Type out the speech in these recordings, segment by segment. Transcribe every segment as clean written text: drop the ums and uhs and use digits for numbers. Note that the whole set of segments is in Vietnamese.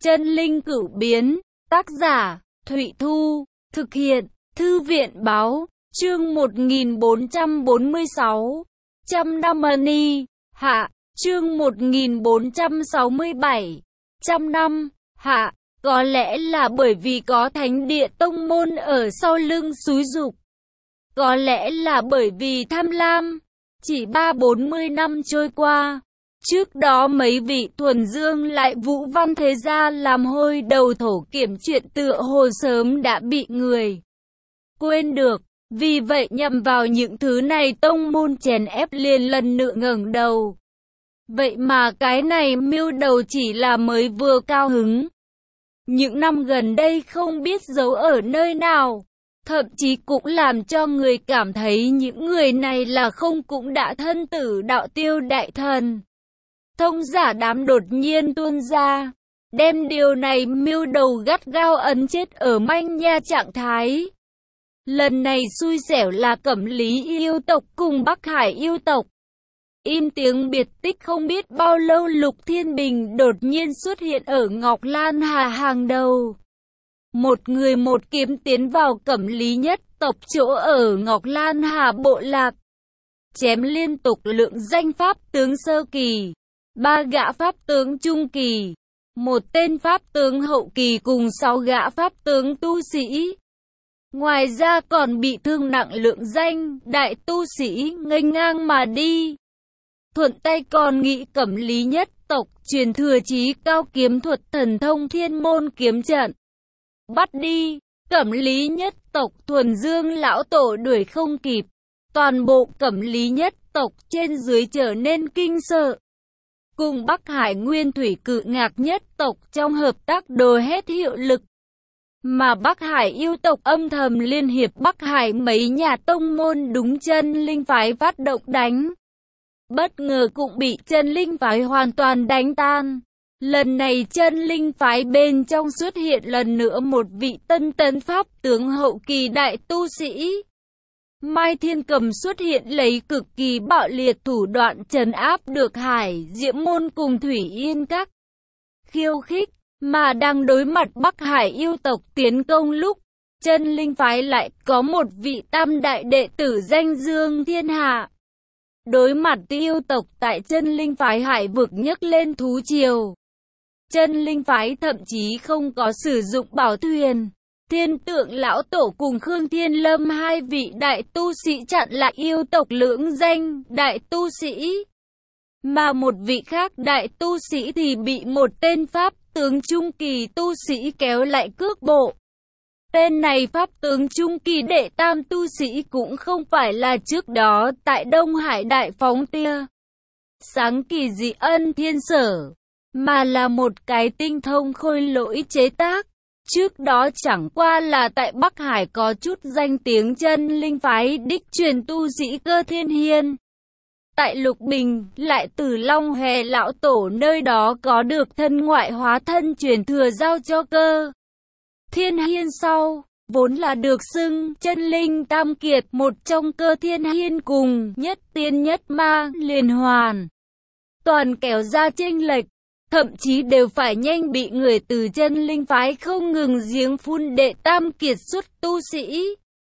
Chân linh cửu biến, tác giả, Thụy Thu, thực hiện, Thư viện báo, chương 1446, Trăm năm Ani, hạ, chương 1467, Trăm năm, hạ, có lẽ là bởi vì có thánh địa tông môn ở sau lưng xúi giục. Có lẽ là bởi vì tham lam, chỉ 30-40 năm trôi qua. Trước đó mấy vị thuần dương lại vũ văn thế gia làm hôi đầu thổ kiểm chuyện tựa hồ sớm đã bị người quên được. Vì vậy nhằm vào những thứ này tông môn chèn ép liền lần nữa ngẩng đầu. Vậy mà cái này mưu đầu chỉ là mới vừa cao hứng. Những năm gần đây không biết giấu ở nơi nào. Thậm chí cũng làm cho người cảm thấy những người này là không cũng đã thân tử đạo tiêu đại thần. Thông giả đám đột nhiên tuôn ra, đem điều này mưu đầu gắt gao ấn chết ở manh nha trạng thái. Lần này xui xẻo là Cẩm Lý yêu tộc cùng Bắc Hải yêu tộc. Im tiếng biệt tích không biết bao lâu, Lục Thiên Bình đột nhiên xuất hiện ở Ngọc Lan Hà hàng đầu. Một người một kiếm tiến vào Cẩm Lý nhất tộc chỗ ở Ngọc Lan Hà bộ lạc. Chém liên tục lượng danh pháp tướng sơ kỳ, 3 gã pháp tướng trung kỳ, 1 tên pháp tướng hậu kỳ cùng 6 gã pháp tướng tu sĩ. Ngoài ra còn bị thương nặng lượng danh đại tu sĩ nghênh ngang mà đi. Thuận tay còn nghị Cẩm Lý nhất tộc truyền thừa chí cao kiếm thuật thần thông Thiên Môn kiếm trận. Bắt đi, Cẩm Lý nhất tộc thuần dương lão tổ đuổi không kịp. Toàn bộ Cẩm Lý nhất tộc trên dưới trở nên kinh sợ. Cùng Bắc Hải Nguyên Thủy Cự Ngạc nhất tộc trong hợp tác đồ hết hiệu lực. Mà Bắc Hải yêu tộc âm thầm liên hiệp Bắc Hải mấy nhà tông môn đúng chân linh phái phát động đánh. Bất ngờ cũng bị chân linh phái hoàn toàn đánh tan. Lần này chân linh phái bên trong xuất hiện lần nữa một vị tân tấn pháp tướng hậu kỳ đại tu sĩ. Mai Thiên Cầm xuất hiện lấy cực kỳ bạo liệt thủ đoạn trấn áp được Hải Diễm Môn cùng Thủy Yên Các. Khiêu khích, mà đang đối mặt Bắc Hải yêu tộc tiến công lúc, chân linh phái lại có một vị tam đại đệ tử danh dương thiên hạ. Đối mặt yêu tộc tại chân linh phái Hải vực nhấc lên thú triều. Chân linh phái thậm chí không có sử dụng bảo thuyền. Thiên Tượng lão tổ cùng Khương Thiên Lâm hai vị đại tu sĩ chặn lại yêu tộc lưỡng danh đại tu sĩ. Mà một vị khác đại tu sĩ thì bị một tên pháp tướng trung kỳ tu sĩ kéo lại cước bộ. Tên này pháp tướng trung kỳ đệ tam tu sĩ cũng không phải là trước đó tại Đông Hải đại phóng tia sáng kỳ dị Ân Thiên Sở, mà là một cái tinh thông khôi lỗi chế tác. Trước đó chẳng qua là tại Bắc Hải có chút danh tiếng chân linh phái đích truyền tu sĩ Cơ Thiên Hiên. Tại Lục Bình, lại từ Long Hề lão tổ nơi đó có được thân ngoại hóa thân truyền thừa giao cho Cơ Thiên Hiên sau, vốn là được xưng chân linh tam kiệt, một trong Cơ Thiên Hiên cùng nhất tiên nhất ma liên hoàn. Toàn kéo ra chênh lệch. Thậm chí đều phải nhanh bị người từ chân linh phái không ngừng giếng phun đệ tam kiệt xuất tu sĩ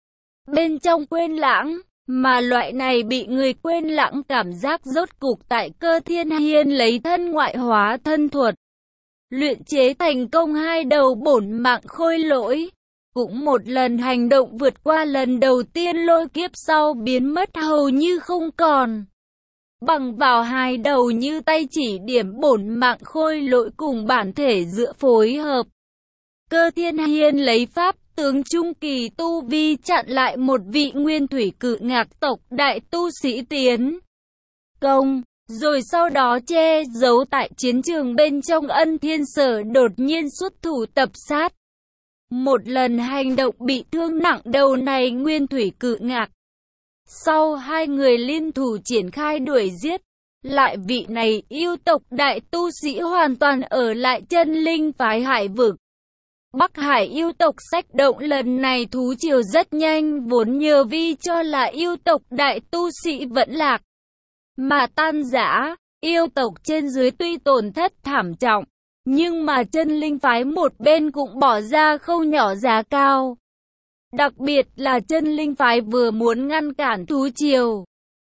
bên trong quên lãng, mà loại này bị người quên lãng cảm giác rốt cục tại Cơ Thiên Hiên lấy thân ngoại hóa thân thuật luyện chế thành công 2 đầu bổn mạng khôi lỗi, cũng một lần hành động vượt qua lần đầu tiên lôi kiếp sau biến mất hầu như không còn. Bằng vào 2 đầu như tay chỉ điểm bổn mạng khôi lỗi cùng bản thể dựa phối hợp. Cơ Thiên Hiên lấy pháp tướng trung kỳ tu vi chặn lại một vị Nguyên Thủy Cự Ngạc tộc đại tu sĩ tiến công, rồi sau đó che giấu tại chiến trường bên trong Ân Thiên Sở đột nhiên xuất thủ tập sát. Một lần hành động bị thương nặng đầu này Nguyên Thủy Cự Ngạc. Sau 2 người liên thủ triển khai đuổi giết, lại vị này yêu tộc đại tu sĩ hoàn toàn ở lại chân linh phái Hải vực. Bắc Hải yêu tộc xách động lần này thú triều rất nhanh, vốn nhờ vi cho là yêu tộc đại tu sĩ vẫn lạc mà tan rã. Yêu tộc trên dưới tuy tổn thất thảm trọng, Nhưng mà chân linh phái một bên cũng bỏ ra không nhỏ giá cao. Đặc biệt là chân linh phái vừa muốn ngăn cản thú triều,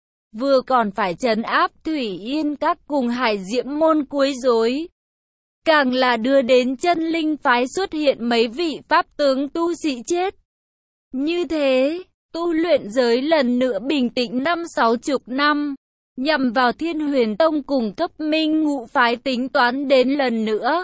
vừa còn phải trấn áp Thủy Yên Các cùng Hải Diễm Môn quấy rối. Càng là đưa đến chân linh phái xuất hiện mấy vị pháp tướng tu sĩ chết. Như thế, tu luyện giới lần nữa bình tĩnh 50-60 năm, nhằm vào Thiên Huyền Tông cùng cấp minh ngũ phái tính toán đến lần nữa.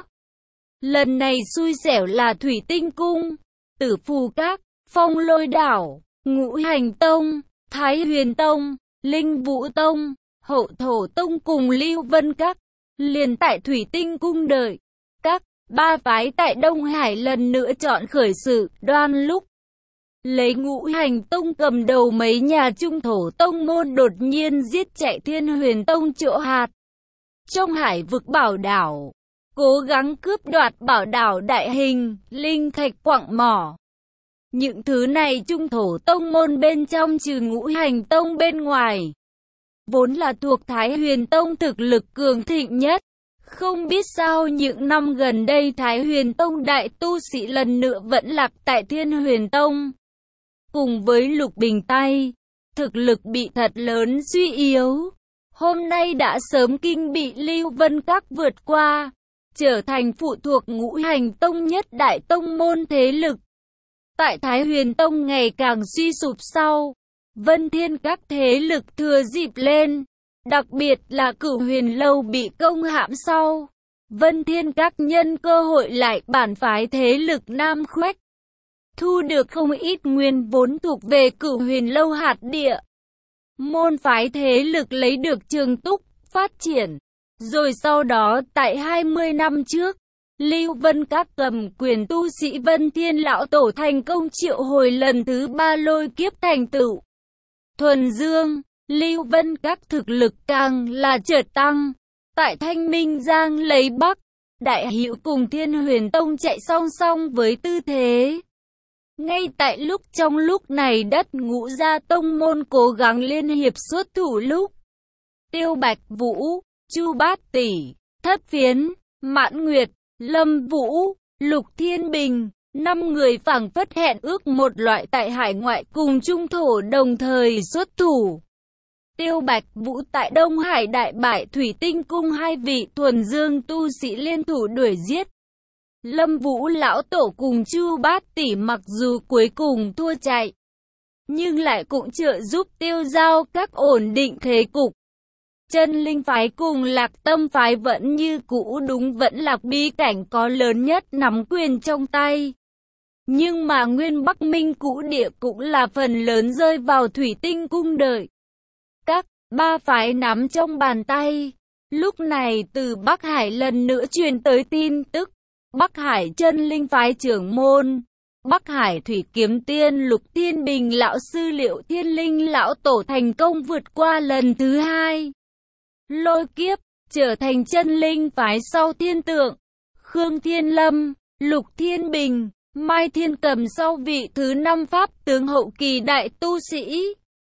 Lần này xui xẻo là Thủy Tinh Cung, Tử Phù Các, Phong Lôi Đảo, Ngũ Hành Tông, Thái Huyền Tông, Linh Vũ Tông, Hậu Thổ Tông cùng Lưu Vân Các. Liền tại Thủy Tinh Cung đợi các ba phái tại Đông Hải lần nữa chọn khởi sự đoan lúc. Lấy Ngũ Hành Tông cầm đầu mấy nhà trung thổ tông môn đột nhiên giết chạy Thiên Huyền Tông chỗ hạt. Trong hải vực bảo đảo, cố gắng cướp đoạt bảo đảo đại hình, linh thạch quặng mỏ. Những thứ này trung thổ tông môn bên trong trừ Ngũ Hành Tông bên ngoài, vốn là thuộc Thái Huyền Tông thực lực cường thịnh nhất. Không biết sao những năm gần đây Thái Huyền Tông đại tu sĩ lần nữa vẫn lạc tại Thiên Huyền Tông. Cùng với Lục Bình tay, thực lực bị thật lớn suy yếu. Hôm nay đã sớm kinh bị Lưu Vân Các vượt qua, trở thành phụ thuộc Ngũ Hành Tông nhất đại tông môn thế lực. Tại Thái Huyền Tông ngày càng suy sụp sau, Vân Thiên Các thế lực thừa dịp lên. Đặc biệt là Cửu Huyền Lâu bị công hãm sau, Vân Thiên Các nhân cơ hội lại bản phái thế lực Nam Khoách, thu được không ít nguyên vốn thuộc về Cửu Huyền Lâu hạt địa. Môn phái thế lực lấy được trường túc, phát triển. Rồi sau đó tại 20 năm trước, Lưu Vân Các cầm quyền tu sĩ Vân Thiên Lão Tổ thành công triệu hồi lần thứ 3 lôi kiếp thành tựu. Thuần Dương, Lưu Vân Các thực lực càng là chợt tăng. Tại Thanh Minh Giang lấy Bắc, Đại Hữu cùng Thiên Huyền Tông chạy song song với tư thế. Ngay tại trong lúc này đất ngũ gia tông môn cố gắng liên hiệp xuất thủ lúc, Tiêu Bạch Vũ, Chu Bát Tỷ, Thất Phiến, Mãn Nguyệt, Lâm Vũ, Lục Thiên Bình, 5 người phảng phất hẹn ước một loại tại hải ngoại cùng trung thổ đồng thời xuất thủ. Tiêu Bạch Vũ tại Đông Hải đại bại Thủy Tinh Cung 2 vị thuần dương tu sĩ liên thủ đuổi giết. Lâm Vũ lão tổ cùng Chu Bát Tỷ mặc dù cuối cùng thua chạy, nhưng lại cũng trợ giúp Tiêu Giao Các ổn định thế cục. Chân linh phái cùng Lạc Tâm phái vẫn như cũ vẫn là bí cảnh có lớn nhất nắm quyền trong tay. Nhưng mà nguyên Bắc Minh cũ địa cũng là phần lớn rơi vào Thủy Tinh Cung đợi các ba phái nắm trong bàn tay. Lúc này từ Bắc Hải lần nữa truyền tới tin tức, Bắc Hải chân linh phái trưởng môn, Bắc Hải Thủy Kiếm Tiên Lục Thiên Bình lão sư Liệu Thiên Linh lão tổ thành công vượt qua lần thứ 2 lôi kiếp, trở thành chân linh phái sau Thiên Tượng, Khương Thiên Lâm, Lục Thiên Bình, Mai Thiên Cầm sau vị thứ 5 pháp tướng hậu kỳ đại tu sĩ.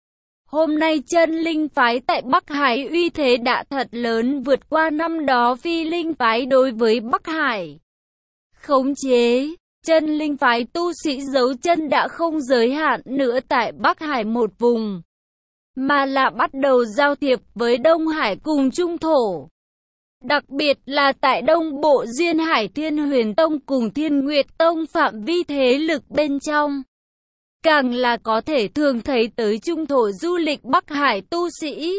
Hôm nay chân linh phái tại Bắc Hải uy thế đã thật lớn vượt qua năm đó phi linh phái đối với Bắc Hải. Khống chế, chân linh phái tu sĩ giấu chân đã không giới hạn nữa tại Bắc Hải một vùng, mà là bắt đầu giao thiệp với Đông Hải cùng Trung Thổ. Đặc biệt là tại Đông Bộ Duyên Hải Thiên Huyền Tông cùng Thiên Nguyệt Tông phạm vi thế lực bên trong. Càng là có thể thường thấy tới Trung Thổ du lịch Bắc Hải tu sĩ.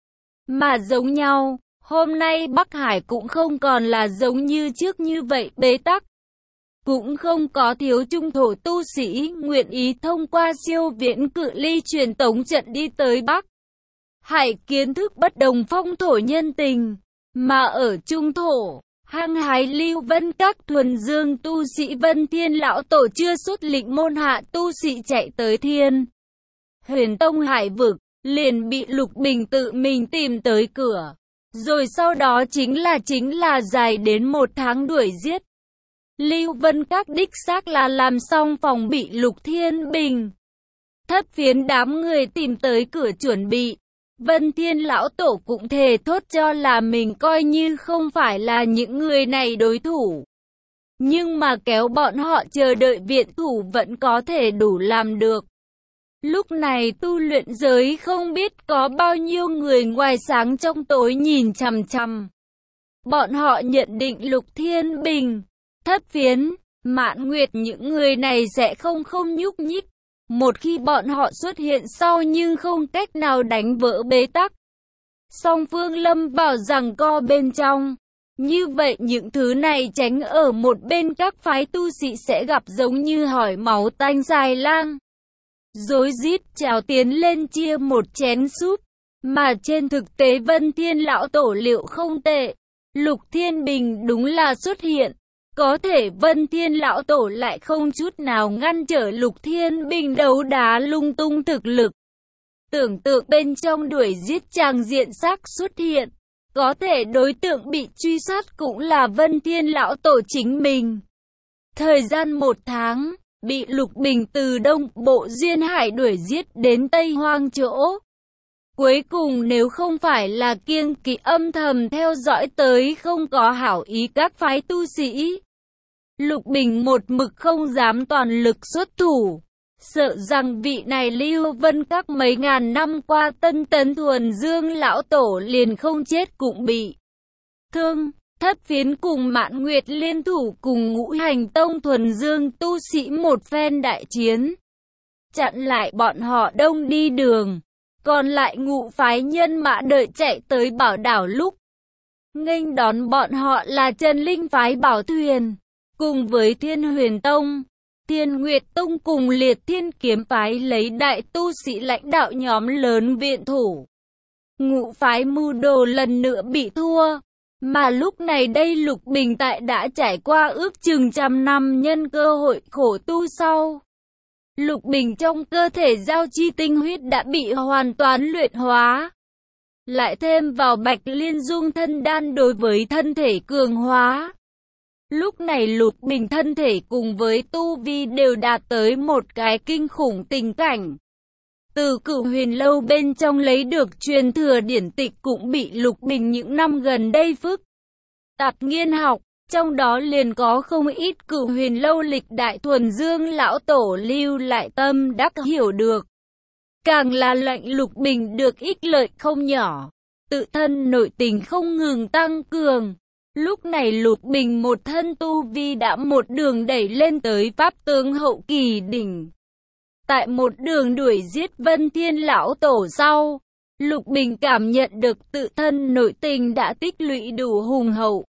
Mà giống nhau, hôm nay Bắc Hải cũng không còn là giống như trước như vậy bế tắc. Cũng không có thiếu Trung Thổ tu sĩ nguyện ý thông qua siêu viễn cự ly truyền tống trận đi tới Bắc Hải kiến thức bất đồng phong thổ nhân tình. Mà ở Trung Thổ, hăng hái Lưu Vân Các thuần dương tu sĩ Vân Thiên lão tổ chưa xuất lĩnh môn hạ tu sĩ chạy tới Thiên Huyền Tông hải vực, liền bị Lục Bình tự mình tìm tới cửa. Rồi sau đó chính là dài đến 1 tháng đuổi giết. Lưu Vân Các đích xác là làm xong phòng bị Lục Thiên Bình. Thất Phiến đám người tìm tới cửa chuẩn bị. Vân Thiên Lão Tổ cũng thề thốt cho là mình coi như không phải là những người này đối thủ. Nhưng mà kéo bọn họ chờ đợi viện thủ vẫn có thể đủ làm được. Lúc này tu luyện giới không biết có bao nhiêu người ngoài sáng trong tối nhìn chằm chằm. Bọn họ nhận định Lục Thiên Bình, Thất Phiến, Mạn Nguyệt những người này sẽ không nhúc nhích. Một khi bọn họ xuất hiện sau nhưng không cách nào đánh vỡ bế tắc. Song phương lâm vào giằng co bên trong. Như vậy những thứ này tránh ở một bên các phái tu sĩ sẽ gặp giống như hỏi máu tanh xài lang. Rối rít trào tiến lên chia một chén súp. Mà trên thực tế Vân Thiên Lão Tổ liệu không tệ. Lục Thiên Bình đúng là xuất hiện. Có thể Vân Thiên Lão Tổ lại không chút nào ngăn trở Lục Thiên Bình đấu đá lung tung thực lực. Tưởng tượng bên trong đuổi giết tràng diện sắc xuất hiện. Có thể đối tượng bị truy sát cũng là Vân Thiên Lão Tổ chính mình. Thời gian 1 tháng, bị Lục Bình từ Đông Bộ Duyên Hải đuổi giết đến Tây Hoang chỗ. Cuối cùng nếu không phải là kiêng kỵ âm thầm theo dõi tới không có hảo ý các phái tu sĩ. Lục Bình một mực không dám toàn lực xuất thủ. Sợ rằng vị này Lưu Vân Các mấy ngàn năm qua Tân Tấn Thuần Dương Lão Tổ liền không chết cũng bị thương. Thất Phiến cùng Mạn Nguyệt liên thủ cùng Ngũ Hành Tông Thuần Dương tu sĩ một phen đại chiến. Chặn lại bọn họ đông đi đường. Còn lại ngũ phái nhân mã đợi chạy tới Bảo Đảo lúc. Nghênh đón bọn họ là Trần Linh phái Bảo Thuyền. Cùng với Thiên Huyền Tông, Thiên Nguyệt Tông cùng Liệt Thiên Kiếm phái lấy đại tu sĩ lãnh đạo nhóm lớn viện thủ. Ngũ phái mưu đồ lần nữa bị thua. Mà lúc này đây Lục Bình tại đã trải qua ước chừng 100 năm nhân cơ hội khổ tu sau. Lục Bình trong cơ thể giao chi tinh huyết đã bị hoàn toàn luyện hóa. Lại thêm vào Bạch Liên Dung thân đan đối với thân thể cường hóa. Lúc này Lục Bình thân thể cùng với tu vi đều đạt tới một cái kinh khủng tình cảnh. Từ Cửu Huyền Lâu bên trong lấy được truyền thừa điển tịch cũng bị Lục Bình những năm gần đây phức tạp nghiên học. Trong đó liền có không ít Cửu Huyền Lâu lịch đại Thuần Dương Lão Tổ lưu lại tâm đắc hiểu được. Càng là lệnh Lục Bình được ích lợi không nhỏ. Tự thân nội tình không ngừng tăng cường. Lúc này Lục Bình một thân tu vi đã một đường đẩy lên tới Pháp tướng hậu kỳ đỉnh. Tại một đường đuổi giết Vân Thiên Lão Tổ sau, Lục Bình cảm nhận được tự thân nội tình đã tích lũy đủ hùng hậu.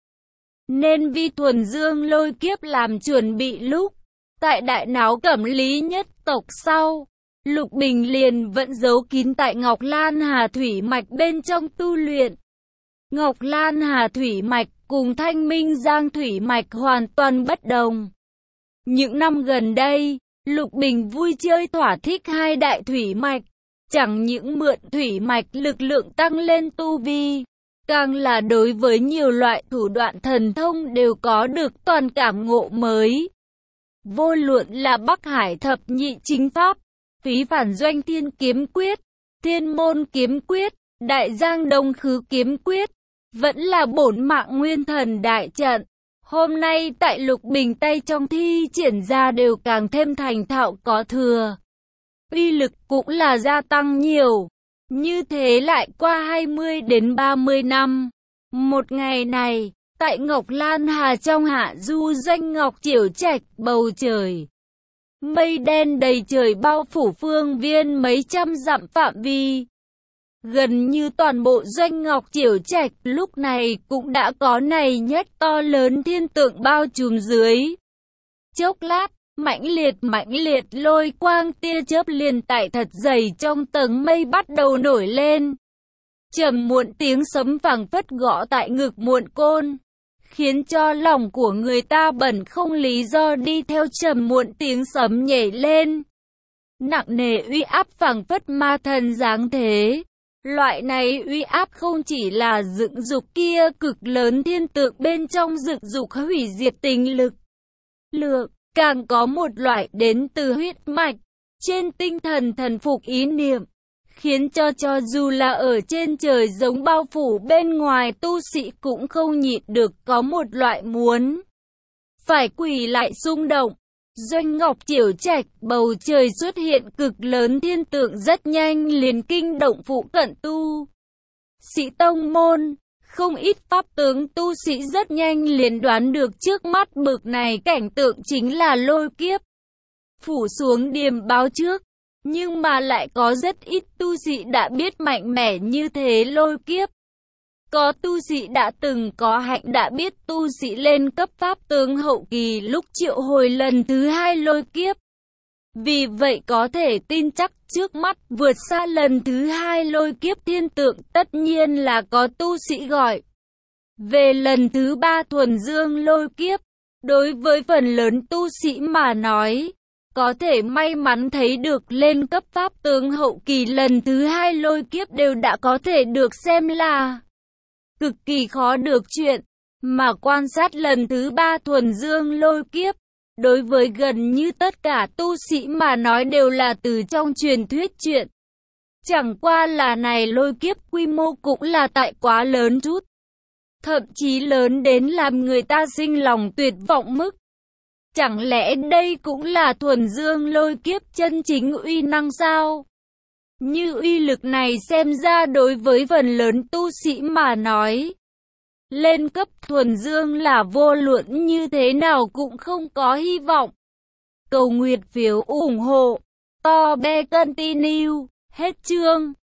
Nên vi Thuần Dương lôi kiếp làm chuẩn bị lúc, tại đại náo Cẩm Lý nhất tộc sau, Lục Bình liền vẫn giấu kín tại Ngọc Lan Hà Thủy Mạch bên trong tu luyện. Ngọc Lan Hà Thủy Mạch cùng Thanh Minh Giang Thủy Mạch hoàn toàn bất đồng. Những năm gần đây, Lục Bình vui chơi thỏa thích hai đại thủy mạch, chẳng những mượn thủy mạch lực lượng tăng lên tu vi, càng là đối với nhiều loại thủ đoạn thần thông đều có được toàn cảm ngộ mới. Vô luận là Bắc Hải thập nhị chính pháp, Phí Phản Doanh Thiên Kiếm Quyết, Thiên Môn Kiếm Quyết, Đại Giang Đông Khứ Kiếm Quyết, vẫn là Bổn Mạng Nguyên Thần Đại Trận. Hôm nay tại Lục Bình tay trong thi triển ra đều càng thêm thành thạo có thừa. Uy lực cũng là gia tăng nhiều. Như thế lại qua 20 đến 30 năm. Một ngày này, tại Ngọc Lan Hà trong hạ du doanh Ngọc Chiểu Trạch bầu trời. Mây đen đầy trời bao phủ phương viên mấy trăm dặm phạm vi. Gần như toàn bộ doanh Ngọc Chiểu Trạch lúc này cũng đã có này nhất to lớn thiên tượng bao trùm dưới. Chốc lát, mãnh liệt lôi quang tia chớp liền tại thật dày trong tầng mây bắt đầu nổi lên. Trầm muộn tiếng sấm phảng phất gõ tại ngực muộn côn, khiến cho lòng của người ta bẩn không lý do đi theo trầm muộn tiếng sấm nhảy lên. Nặng nề uy áp phảng phất ma thần giáng thế. Loại này uy áp không chỉ là dựng dục kia cực lớn thiên tượng bên trong dựng dục hủy diệt tình lực. Càng có một loại đến từ huyết mạch, trên tinh thần thần phục ý niệm, khiến cho dù là ở trên trời giống bao phủ bên ngoài, tu sĩ cũng không nhịn được có một loại muốn phải quỳ lại xung động. Doanh Ngọc Chiểu Trạch, bầu trời xuất hiện cực lớn thiên tượng rất nhanh liền kinh động phụ cận tu sĩ tông môn. Không ít pháp tướng tu sĩ rất nhanh liền đoán được trước mắt bực này cảnh tượng chính là lôi kiếp phủ xuống điềm báo trước. Nhưng mà lại có rất ít tu sĩ đã biết mạnh mẽ như thế lôi kiếp. Có tu sĩ đã từng có hạnh đã biết tu sĩ lên cấp pháp tướng hậu kỳ lúc triệu hồi lần thứ 2 lôi kiếp. Vì vậy có thể tin chắc trước mắt vượt xa lần thứ 2 lôi kiếp thiên tượng, tất nhiên là có tu sĩ gọi về lần thứ 3 thuần dương lôi kiếp. Đối với phần lớn tu sĩ mà nói, có thể may mắn thấy được lên cấp pháp tướng hậu kỳ lần thứ 2 lôi kiếp đều đã có thể được xem là cực kỳ khó được chuyện, mà quan sát lần thứ 3 thuần dương lôi kiếp, đối với gần như tất cả tu sĩ mà nói đều là từ trong truyền thuyết chuyện. Chẳng qua là này lôi kiếp quy mô cũng là tại quá lớn chút, thậm chí lớn đến làm người ta sinh lòng tuyệt vọng mức. Chẳng lẽ đây cũng là thuần dương lôi kiếp chân chính uy năng sao? Như uy lực này xem ra đối với phần lớn tu sĩ mà nói, lên cấp thuần dương là vô luận như thế nào cũng không có hy vọng. Cầu nguyện phiếu ủng hộ. To be continue. Hết chương.